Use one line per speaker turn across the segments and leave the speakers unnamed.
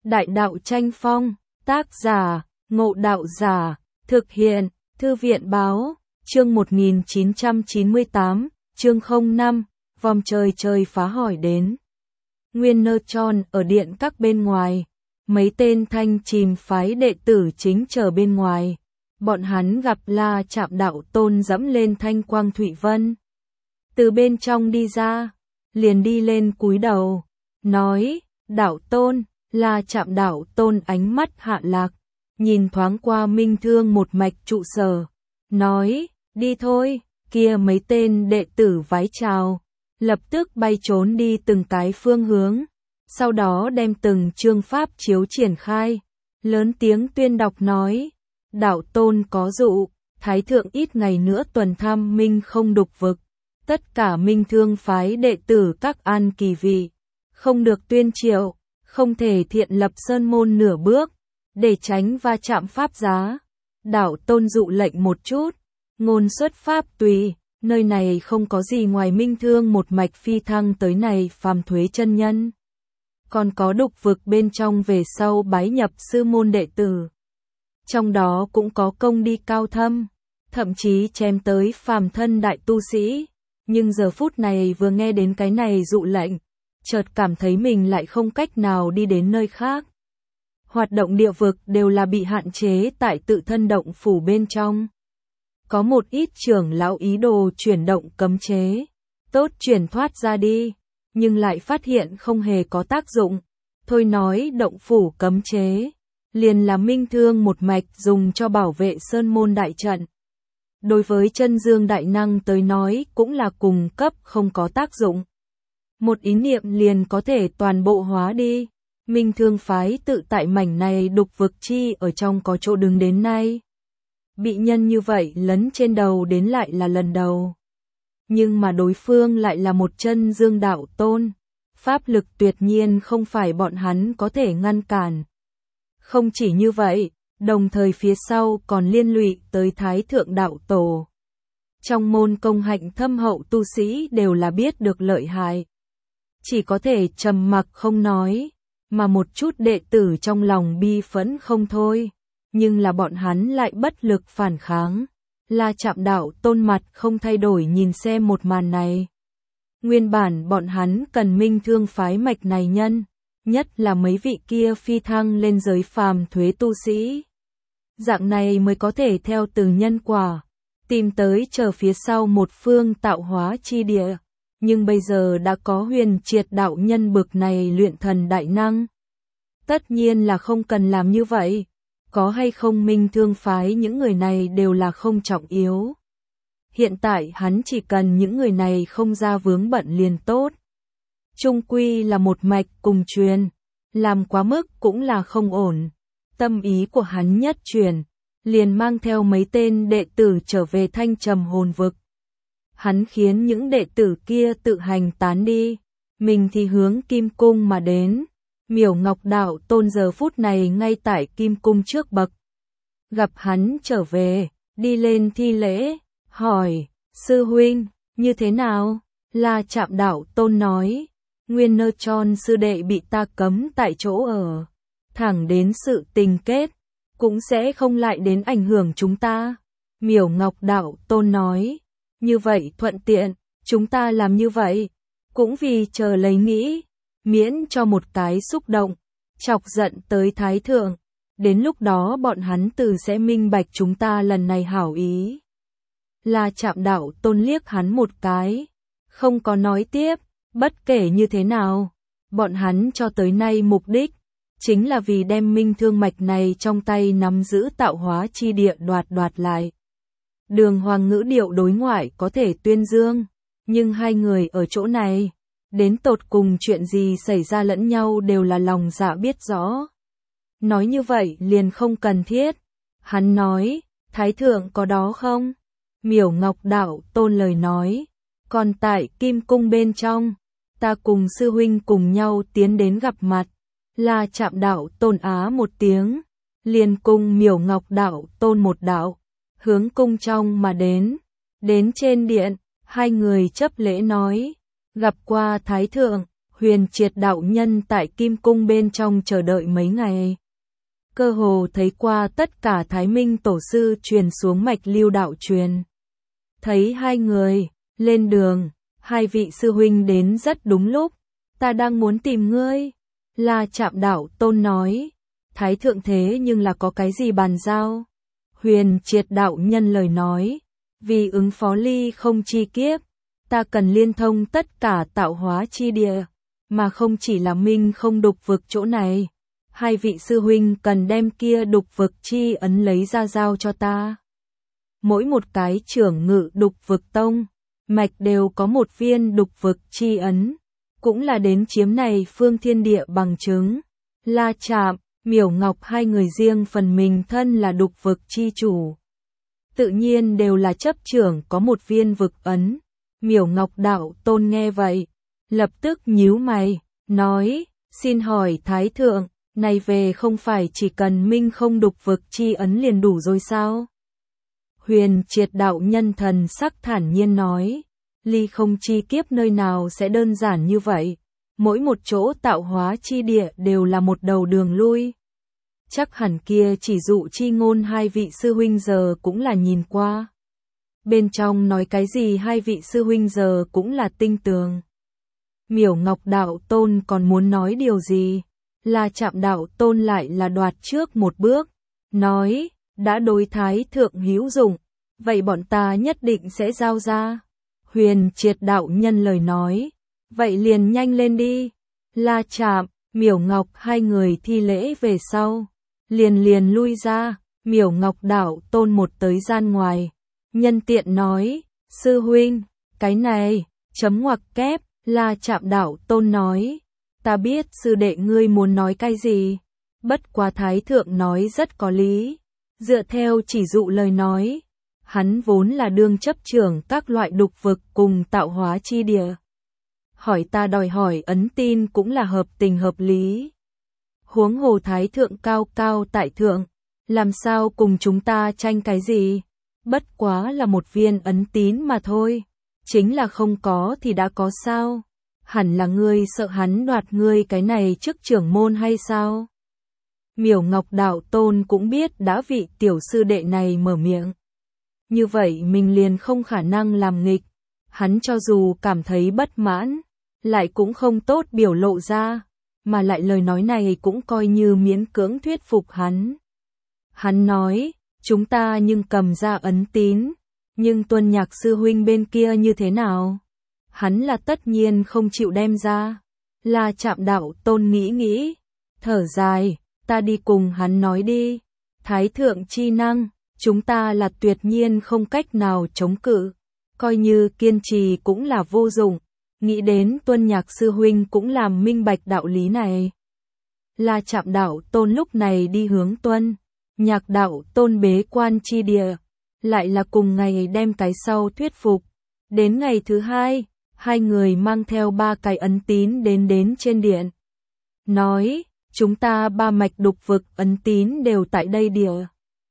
Đại đạo tranh phong, tác giả, Ngộ Đạo Giả, thực hiện, Thư viện báo, chương 1998, chương 05, vòng trời trời phá hỏi đến. Nguyên Nơ Tròn ở điện các bên ngoài, mấy tên Thanh Trìm phái đệ tử chính chờ bên ngoài. Bọn hắn gặp La Trạm Đạo Tôn dẫm lên thanh quang thủy vân. Từ bên trong đi ra, liền đi lên cúi đầu, nói, Đạo Tôn. La Trạm Đạo Tôn ánh mắt hạ lạc, nhìn thoáng qua Minh Thương một mạch trụ sở, nói, đi thôi, kia mấy tên đệ tử vái chào, lập tức bay trốn đi từng cái phương hướng, sau đó đem từng chương pháp chiếu triển khai, lớn tiếng tuyên đọc nói, Đạo Tôn có dụ, Thái Thượng ít ngày nữa tuần thăm Minh không đục vực, tất cả Minh Thương phái đệ tử các an kỳ vị, không được tuyên triệu. Không thể thiện lập sơn môn nửa bước, để tránh va chạm pháp giá. Đạo Tôn dụ lệnh một chút, ngôn xuất pháp tùy, nơi này không có gì ngoài Minh Thương một mạch phi thăng tới này phàm thuế chân nhân. Còn có đục vực bên trong về sau bái nhập sư môn đệ tử. Trong đó cũng có công đi cao thâm, thậm chí chém tới phàm thân đại tu sĩ. Nhưng giờ phút này vừa nghe đến cái này dụ lệnh, chợt cảm thấy mình lại không cách nào đi đến nơi khác. Hoạt động địa vực đều là bị hạn chế tại tự thân động phủ bên trong. Có một ít trưởng lão ý đồ chuyển động cấm chế, tốt chuyển thoát ra đi, nhưng lại phát hiện không hề có tác dụng. Thôi nói động phủ cấm chế, liền là Minh Thương một mạch dùng cho bảo vệ sơn môn đại trận. Đối với chân dương đại năng tới nói cũng là cùng cấp không có tác dụng. Một ý niệm liền có thể toàn bộ hóa đi. Minh Thương phái tự tại mảnh này đục vực chi ở trong có chỗ đứng đến nay. Bị nhân như vậy lấn trên đầu đến lại là lần đầu. Nhưng mà đối phương lại là một chân dương đạo tôn. Pháp lực tuyệt nhiên không phải bọn hắn có thể ngăn cản. Không chỉ như vậy, đồng thời phía sau còn liên lụy tới Thái Thượng Đạo Tổ. Trong môn công hạnh thâm hậu tu sĩ đều là biết được lợi hại. Chỉ có thể trầm mặc không nói, mà một chút đệ tử trong lòng bi phẫn không thôi, nhưng là bọn hắn lại bất lực phản kháng. La Trạm Đạo Tôn mặt không thay đổi nhìn xem một màn này. Nguyên bản bọn hắn cần Minh Thương phái mạch này nhân, nhất là mấy vị kia phi thăng lên giới phàm thuế tu sĩ. Dạng này mới có thể theo từ nhân quả, tìm tới chờ phía sau một phương tạo hóa chi địa. Nhưng bây giờ đã có Huyền Triệt đạo nhân bực này luyện thần đại năng. Tất nhiên là không cần làm như vậy. Có hay không Minh Thương phái những người này đều là không trọng yếu. Hiện tại hắn chỉ cần những người này không ra vướng bận liền tốt. Trung quy là một mạch cùng truyền. Làm quá mức cũng là không ổn. Tâm ý của hắn nhất truyền. Liền mang theo mấy tên đệ tử trở về Thanh Trầm hồn vực. Hắn khiến những đệ tử kia tự hành tán đi, mình thì hướng Kim Cung mà đến. Miểu Ngọc Đạo Tôn giờ phút này ngay tại Kim Cung trước bậc. Gặp hắn trở về, đi lên thi lễ, hỏi, sư huynh, như thế nào? La Trạm Đạo Tôn nói, Nguyên Nơ Tròn sư đệ bị ta cấm tại chỗ ở. Thẳng đến sự tình kết, cũng sẽ không lại đến ảnh hưởng chúng ta. Miểu Ngọc Đạo Tôn nói. Như vậy thuận tiện, chúng ta làm như vậy, cũng vì chờ lấy nghĩ, miễn cho một cái xúc động, chọc giận tới Thái Thượng, đến lúc đó bọn hắn từ sẽ minh bạch chúng ta lần này hảo ý. La Trạm Đạo Tôn liếc hắn một cái, không có nói tiếp, bất kể như thế nào, bọn hắn cho tới nay mục đích, chính là vì đem Minh Thương mạch này trong tay nắm giữ tạo hóa chi địa đoạt lại. Đường Hoàng ngữ điệu đối ngoại có thể tuyên dương, nhưng hai người ở chỗ này, đến tột cùng chuyện gì xảy ra lẫn nhau đều là lòng dạ biết rõ. Nói như vậy liền không cần thiết. Hắn nói, Thái Thượng có đó không? Miểu Ngọc Đạo Tôn lời nói, còn tại Kim Cung bên trong, ta cùng sư huynh cùng nhau tiến đến gặp mặt. La Trạm Đạo Tôn á một tiếng, liền cùng Miểu Ngọc Đạo Tôn một đạo. Hướng cung trong mà đến trên điện, hai người chấp lễ nói, gặp qua Thái Thượng, Huyền Triệt đạo nhân tại Kim Cung bên trong chờ đợi mấy ngày. Cơ hồ thấy qua tất cả Thái Minh tổ sư truyền xuống mạch lưu đạo truyền. Thấy hai người, lên đường, hai vị sư huynh đến rất đúng lúc, ta đang muốn tìm ngươi. La Trạm Đạo Tôn nói, Thái thượng thế nhưng là có cái gì bàn giao? Huyền Triệt đạo nhân lời nói, vì ứng phó ly không chi kiếp, ta cần liên thông tất cả tạo hóa chi địa, mà không chỉ là minh không đục vực chỗ này. Hai vị sư huynh cần đem kia đục vực chi ấn lấy ra giao cho ta. Mỗi một cái trưởng ngự đục vực tông, mạch đều có một viên đục vực chi ấn, cũng là đến chiếm này phương thiên địa bằng chứng. La Trạm, Miểu Ngọc hai người riêng phần mình thân là đục vực chi chủ. Tự nhiên đều là chấp trưởng có một viên vực ấn. Miểu Ngọc đạo tôn nghe vậy, lập tức nhíu mày, nói, xin hỏi Thái thượng, này về không phải chỉ cần minh không đục vực chi ấn liền đủ rồi sao? Huyền Triệt đạo nhân thần sắc thản nhiên nói, ly không chi kiếp nơi nào sẽ đơn giản như vậy, mỗi một chỗ tạo hóa chi địa đều là một đầu đường lui. Chắc hẳn kia chỉ dụ chi ngôn hai vị sư huynh giờ cũng là nhìn qua. Bên trong nói cái gì hai vị sư huynh giờ cũng là tinh tường. Miểu Ngọc đạo tôn còn muốn nói điều gì? La Trạm đạo tôn lại là đoạt trước một bước, nói, đã đối Thái thượng hữu dụng, vậy bọn ta nhất định sẽ giao ra. Huyền Triệt đạo nhân lời nói, vậy liền nhanh lên đi. La Trạm, Miểu Ngọc hai người thi lễ về sau, liền lui ra. Miểu Ngọc đạo tôn một tới gian ngoài, nhân tiện nói, sư huynh, cái này, chấm ngoặc kép. La Trạm đạo tôn nói, ta biết sư đệ ngươi muốn nói cái gì, bất quá Thái thượng nói rất có lý. Dựa theo chỉ dụ lời nói, hắn vốn là đương chấp trưởng các loại đục vực cùng tạo hóa chi địa. Hỏi ta đòi hỏi ấn tin cũng là hợp tình hợp lý. Huống hồ Thái thượng cao cao tại thượng, làm sao cùng chúng ta tranh cái gì? Bất quá là một viên ấn tín mà thôi, chính là không có thì đã có sao? Hẳn là ngươi sợ hắn đoạt ngươi cái này chức trưởng môn hay sao? Miểu Ngọc đạo tôn cũng biết đã vị tiểu sư đệ này mở miệng. Như vậy mình liền không khả năng làm nghịch. Hắn cho dù cảm thấy bất mãn, lại cũng không tốt biểu lộ ra, mà lại lời nói này cũng coi như miễn cưỡng thuyết phục hắn. Hắn nói, chúng ta nhưng cầm ra ấn tín, nhưng Tuân Nhạc sư huynh bên kia như thế nào? Hắn là tất nhiên không chịu đem ra. La Trạm đạo tôn nghĩ, thở dài, ta đi cùng hắn nói đi. Thái thượng chi năng, chúng ta là tuyệt nhiên không cách nào chống cự, coi như kiên trì cũng là vô dụng. Nghĩ đến Tuân Nhạc sư huynh cũng làm minh bạch đạo lý này. La Trạm đạo tôn lúc này đi hướng Tuân Nhạc đạo tôn bế quan chi địa, lại là cùng ngày đem cái sau thuyết phục. Đến ngày thứ hai, hai người mang theo 3 cái ấn tín đến trên điện. Nói, chúng ta 3 mạch đục vực ấn tín đều tại đây địa.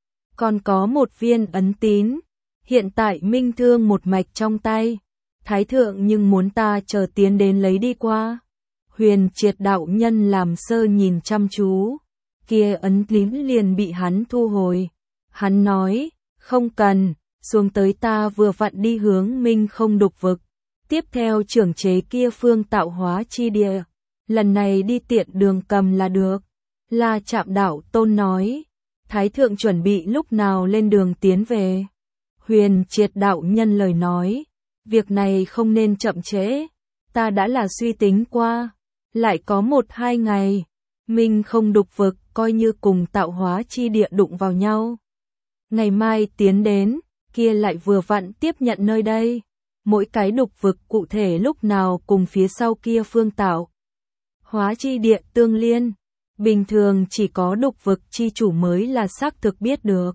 Còn có một viên ấn tín, hiện tại minh thương một mạch trong tay. Thái thượng nhưng muốn ta chờ tiến đến lấy đi qua. Huyền Triệt đạo nhân làm sơ nhìn chăm chú, kia ấn tín liền bị hắn thu hồi. Hắn nói, không cần, xuống tới ta vừa vặn đi hướng minh không đục vực. Tiếp theo trưởng chế kia phương tạo hóa chi địa, lần này đi tiện đường cầm là được. La Trạm đạo tôn nói, Thái thượng chuẩn bị lúc nào lên đường tiến về? Huyền Triệt đạo nhân lời nói, việc này không nên chậm trễ, ta đã là suy tính qua, lại có 1-2 ngày, mình không đục vực coi như cùng tạo hóa chi địa đụng vào nhau. Ngày mai tiến đến, kia lại vừa vặn tiếp nhận nơi đây. Mỗi cái đục vực cụ thể lúc nào cùng phía sau kia phương tạo hóa chi địa tương liên, bình thường chỉ có đục vực chi chủ mới là xác thực biết được.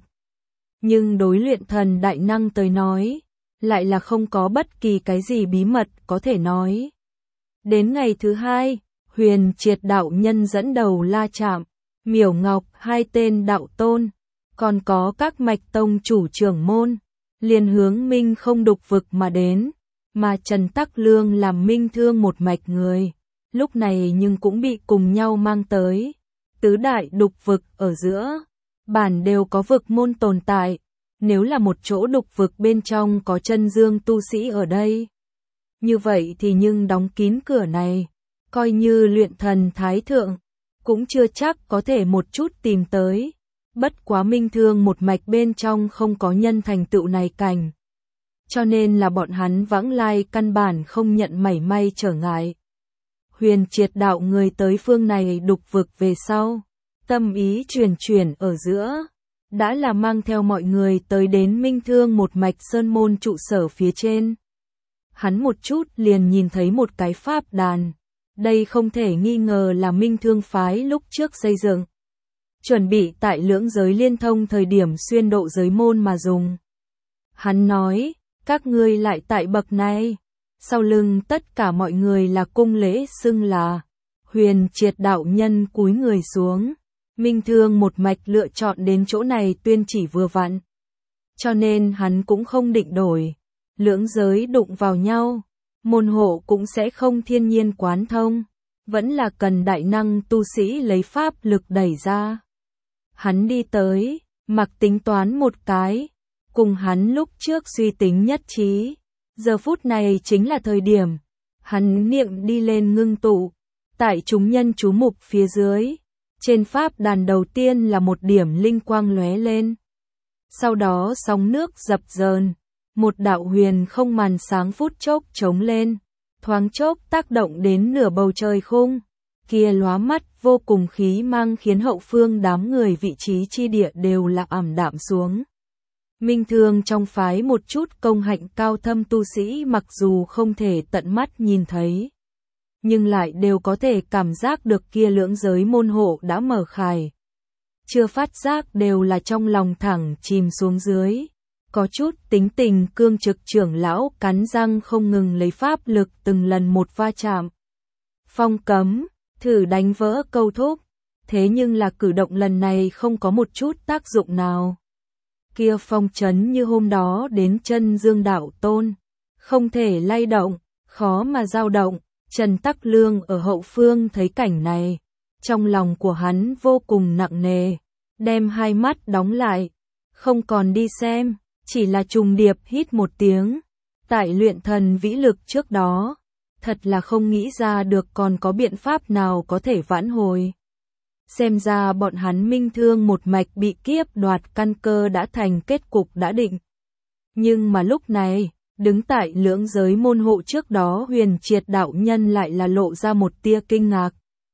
Nhưng đối luyện thần đại năng tới nói, lại là không có bất kỳ cái gì bí mật có thể nói. Đến ngày thứ hai, Huyền Triệt đạo nhân dẫn đầu La Trạm, Miểu Ngọc hai tên đạo tôn, còn có các mạch tông chủ trưởng môn, liền hướng minh không đục vực mà đến, mà Trần Tắc Lương làm minh thương một mạch người, lúc này nhưng cũng bị cùng nhau mang tới. Tứ đại đục vực ở giữa, bản đều có vực môn tồn tại, nếu là một chỗ đục vực bên trong có chân dương tu sĩ ở đây. Như vậy thì nhưng đóng kín cửa này, coi như luyện thần thái thượng, cũng chưa chắc có thể một chút tìm tới. Bất quá Minh Thương một mạch bên trong không có nhân thành tựu này cảnh. Cho nên là bọn hắn vãng lai căn bản không nhận mảy may trở ngại. Huyền Triệt đạo người tới phương này đục vực về sau, tâm ý chuyển ở giữa, đã là mang theo mọi người tới đến Minh Thương một mạch sơn môn trụ sở phía trên. Hắn một chút liền nhìn thấy một cái pháp đàn, đây không thể nghi ngờ là Minh Thương phái lúc trước xây dựng, chuẩn bị tại lưỡng giới liên thông thời điểm xuyên độ giới môn mà dùng. Hắn nói, các ngươi lại tại bậc này. Sau lưng tất cả mọi người là cung lễ xưng là Huyền Triệt đạo nhân cúi người xuống. Minh Thương một mạch lựa chọn đến chỗ này tuyên chỉ vừa vặn. Cho nên hắn cũng không định đổi. Lưỡng giới đụng vào nhau, môn hộ cũng sẽ không thiên nhiên quán thông. Vẫn là cần đại năng tu sĩ lấy pháp lực đẩy ra. Hắn đi tới, mặc tính toán một cái, cùng hắn lúc trước suy tính nhất trí. Giờ phút này chính là thời điểm, hắn niệm đi lên ngưng tụ, tại chúng nhân chú mục phía dưới, trên pháp đàn đầu tiên là một điểm linh quang lóe lên. Sau đó sóng nước dập dờn, một đạo huyền không màn sáng phút chốc trống lên, thoáng chốc tác động đến nửa bầu trời khung, kia lóa mắt vô cùng khí mang khiến hậu phương đám người vị trí chi địa đều là ảm đạm xuống. Minh Thương trong phái một chút công hạnh cao thâm tu sĩ mặc dù không thể tận mắt nhìn thấy, nhưng lại đều có thể cảm giác được kia lưỡng giới môn hộ đã mở khải. Chưa phát giác đều là trong lòng thẳng chìm xuống dưới, có chút tính tình cương trực trưởng lão cắn răng không ngừng lấy pháp lực từng lần một va chạm. Phong cấm, thử đánh vỡ câu thúc, thế nhưng là cử động lần này không có một chút tác dụng nào. Kia phong trấn như hôm đó đến chân dương đạo tôn, không thể lay động, khó mà dao động. Trần Tắc Lương ở hậu phương thấy cảnh này, trong lòng của hắn vô cùng nặng nề, đem hai mắt đóng lại, không còn đi xem, chỉ là trùng điệp hít một tiếng. Tại luyện thần vĩ lực trước đó, thật là không nghĩ ra được còn có biện pháp nào có thể vãn hồi. Xem ra bọn hắn Minh Thương một mạch bị kiếp đoạt căn cơ đã thành kết cục đã định. Nhưng mà lúc này, đứng tại lưỡng giới môn hộ trước đó Huyền Triệt đạo nhân lại là lộ ra một tia kinh ngạc.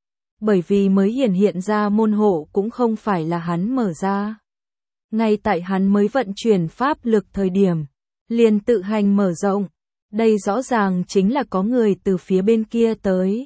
Bởi vì mới hiện ra môn hộ cũng không phải là hắn mở ra. Ngay tại hắn mới vận chuyển pháp lực thời điểm, liền tự hành mở rộng. Đây rõ ràng chính là có người từ phía bên kia tới.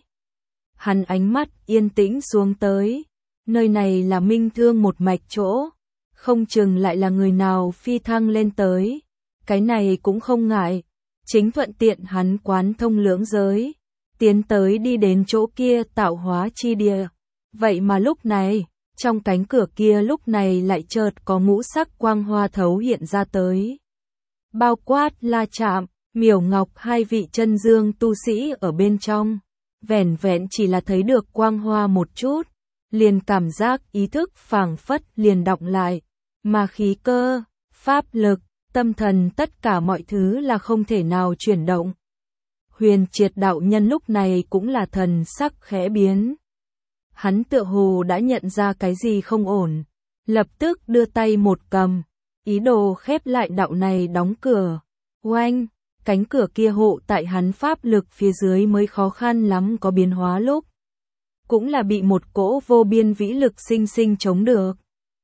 Hắn ánh mắt yên tĩnh xuống tới. Nơi này là Minh Thương một mạch chỗ, không chừng lại là người nào phi thăng lên tới. Cái này cũng không ngại, chính thuận tiện hắn quán thông lưỡng giới, tiến tới đi đến chỗ kia tạo hóa chi địa. Vậy mà lúc này, trong cánh cửa kia lúc này lại chợt có ngũ sắc quang hoa thấu hiện ra tới. Bao quát La Trạm, Miểu Ngọc hai vị chân dương tu sĩ ở bên trong, vẻn vẹn chỉ là thấy được quang hoa một chút, liền cảm giác ý thức phảng phất liền đọng lại, mà khí cơ, pháp lực, tâm thần tất cả mọi thứ là không thể nào chuyển động. Huyền Triệt đạo nhân lúc này cũng là thần sắc khẽ biến. Hắn tựa hồ đã nhận ra cái gì không ổn, lập tức đưa tay một cầm, ý đồ khép lại đạo này đóng cửa. Oanh, cánh cửa kia hộ tại hắn pháp lực phía dưới mới khó khăn lắm có biến hóa lúc. Cũng là bị một cỗ vô biên vĩ lực sinh sinh chống được.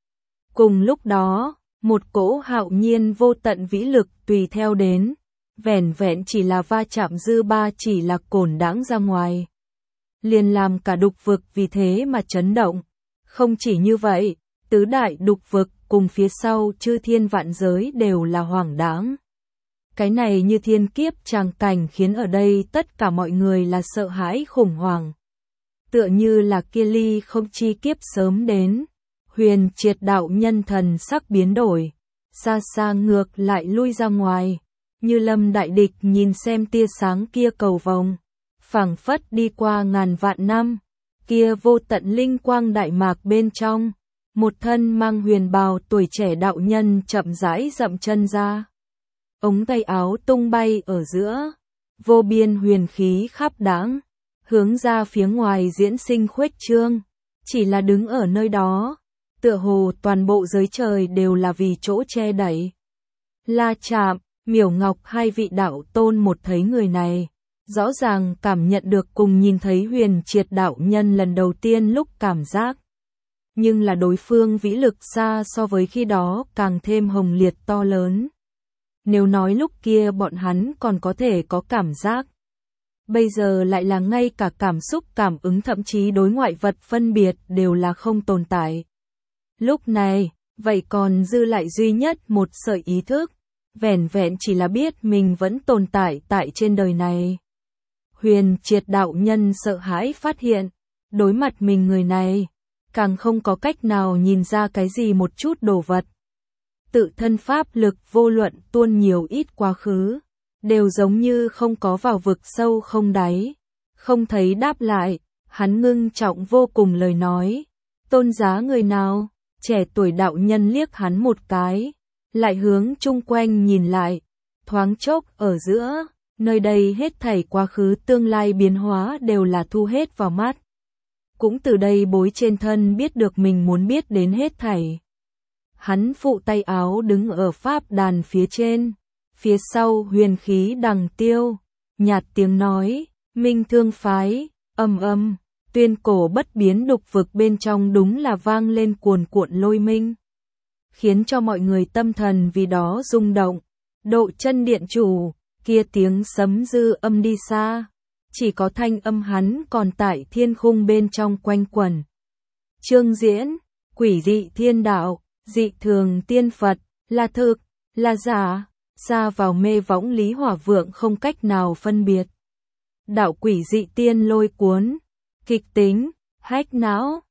Cùng lúc đó, một cỗ hạo nhiên vô tận vĩ lực tùy theo đến, vẻn vẹn chỉ là va chạm dư ba chỉ là cổn đãng ra ngoài. Liền làm cả đục vực vì thế mà chấn động. Không chỉ như vậy, tứ đại đục vực cùng phía sau chư thiên vạn giới đều là hoảng đáng. Cái này như thiên kiếp tràng cảnh khiến ở đây tất cả mọi người là sợ hãi khủng hoảng. Tựa như là kia ly không chi kiếp sớm đến. Huyền Triệt đạo nhân thần sắc biến đổi, xa xa ngược lại lui ra ngoài, như lâm đại địch nhìn xem tia sáng kia cầu vồng, phảng phất đi qua ngàn vạn năm, kia vô tận linh quang đại mạc bên trong, một thân mang huyền bào tuổi trẻ đạo nhân chậm rãi dậm chân ra. Ống tay áo tung bay ở giữa, vô biên huyền khí khắp đãng, hướng ra phía ngoài diễn sinh khuếch trương, chỉ là đứng ở nơi đó, tựa hồ toàn bộ giới trời đều là vì chỗ che đậy. La Trạm, Miểu Ngọc hai vị đạo tôn một thấy người này, rõ ràng cảm nhận được cùng nhìn thấy Huyền Triệt đạo nhân lần đầu tiên lúc cảm giác. Nhưng là đối phương vĩ lực xa so với khi đó càng thêm hồng liệt to lớn. Nếu nói lúc kia bọn hắn còn có thể có cảm giác, bây giờ lại là ngay cả cảm xúc cảm ứng thậm chí đối ngoại vật phân biệt đều là không tồn tại. Lúc này, vậy còn dư lại duy nhất một sợi ý thức, vẻn vẹn chỉ là biết mình vẫn tồn tại tại trên đời này. Huyền Triệt đạo nhân sợ hãi phát hiện, đối mặt mình người này, càng không có cách nào nhìn ra cái gì một chút đồ vật. Tự thân pháp lực vô luận tuôn nhiều ít quá khứ, đều giống như không có vào vực sâu không đáy, không thấy đáp lại, hắn ngưng trọng vô cùng lời nói, tôn giá người nào, trẻ tuổi đạo nhân liếc hắn một cái, lại hướng chung quanh nhìn lại, thoáng chốc ở giữa, nơi đây hết thảy quá khứ tương lai biến hóa đều là thu hết vào mắt. Cũng từ đây bối trên thân biết được mình muốn biết đến hết thảy. Hắn phụ tay áo đứng ở pháp đàn phía trên, phía sau huyền khí đằng tiêu, nhạt tiếng nói, Minh Thương phái, âm, tuyên cổ bất biến đục vực bên trong đúng là vang lên cuồn cuộn lôi minh, khiến cho mọi người tâm thần vì đó rung động. Độ chân điện chủ, kia tiếng sấm dư âm đi xa, chỉ có thanh âm hắn còn tại thiên khung bên trong quanh quẩn. Chương diễn, quỷ dị thiên đạo, dị thường tiên Phật, là thực, là giả, xa vào mê võng Lý Hỏa Vượng không cách nào phân biệt. Đạo quỷ dị tiên lôi cuốn, kịch tính, hách não,